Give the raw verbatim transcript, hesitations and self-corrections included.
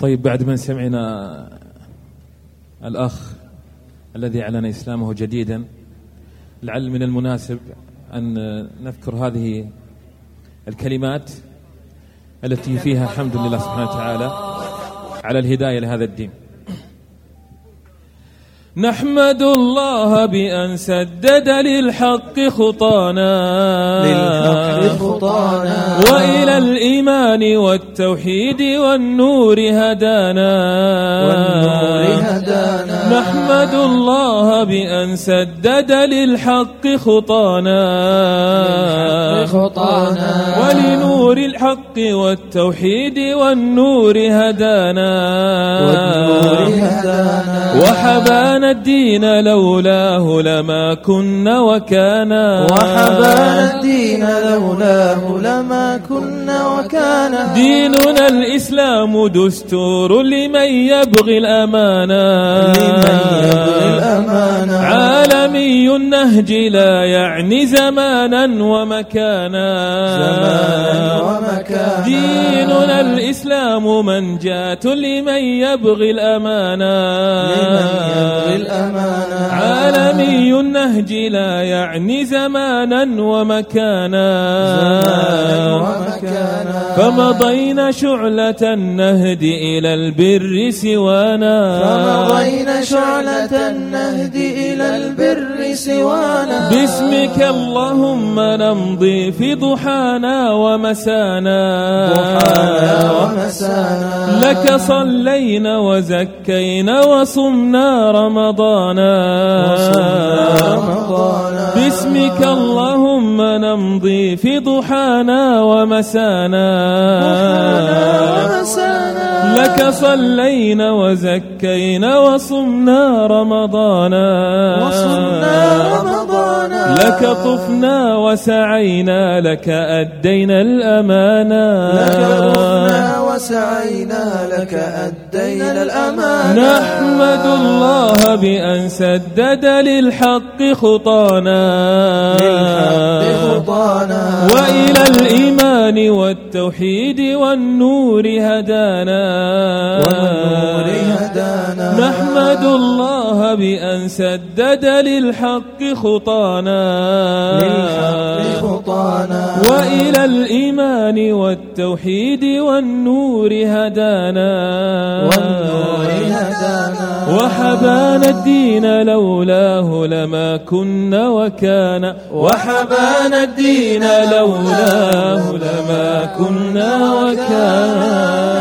طيب، بعد ما سمعنا الأخ الذي أعلن إسلامه جديدا، لعل من المناسب أن نذكر هذه الكلمات التي فيها حمد لله سبحانه وتعالى على الهداية لهذا الدين. نحمد الله بأن سدد للحق خطانا للحق خطانا وإلى الإيمان والتوحيد والنور هدانا والنور هدانا نحمد الله بأن سدد للحق خطانا خطانا ولنور الحق والتوحيد والنور هدانا والنور هدانا وحبانا الدين لولاه لما كنا وكانا وحبانا الدين لولاه لما كنا وكانا ديننا الإسلام دستور لمن يبغي الأمانة لمن يبغي الأمانة عالمي النهج لا يعني زمانا ومكانا زمانا ومكانا ديننا الإسلام منجاة لمن يبغي الأمانة لمن يبغي الأمانة عالمي النهج لا يعني زمانا ومكانا زمانا ومكانا فمضينا شعلة النهد إلى البر سوانا فمضينا شعلة النهد إلى البر سوانا باسمك اللهم نمضي في ضحانا ومسانا ضحانا ومسانا لك صلينا وزكينا وصمنا رمضانا وصمنا رمضانا باسمك اللهم نمضي في ضحانا ومسانا ومسانا لك صلينا وزكينا وصمنا رمضانا وصمنا رمضانا لك طفنا وسعينا لك أدينا الأمانة لك طفنا وسعينا لك أدينا الأمانة نحمد الله بأن سدد للحق خطانا للحق خطانا وإلى الإيمان والتوحيد والنور هدانا والنور هدانا نحمد الله بأن سدد للحق خطانا للحق خطانا وإلى الإيمان والتوحيد والنور هدانا والنور هدانا وحبانا الدين لولاه لما كنا وكان وحبانا الدين لولاه لما كنا وكان